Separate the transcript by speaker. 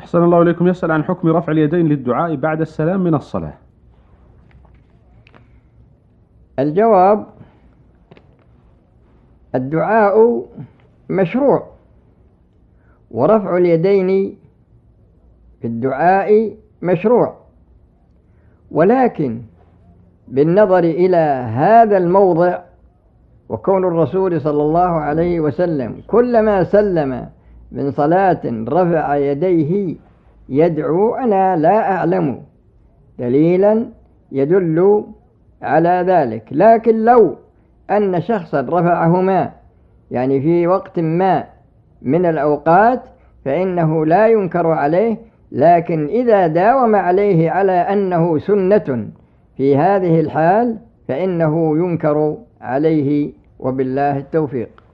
Speaker 1: أحسن الله إليكم. يسأل عن حكم رفع اليدين للدعاء بعد السلام من الصلاة.
Speaker 2: الجواب: الدعاء مشروع، ورفع اليدين في الدعاء مشروع، ولكن بالنظر إلى هذا الموضع وكون الرسول صلى الله عليه وسلم كلما سلم من صلاة رفع يديه يدعو، أنا لا أعلم دليلا يدل على ذلك. لكن لو أن شخصا رفعهما يعني في وقت ما من الأوقات فإنه لا ينكر عليه، لكن إذا داوم عليه على أنه سنة في هذه الحال فإنه ينكر عليه، وبالله التوفيق.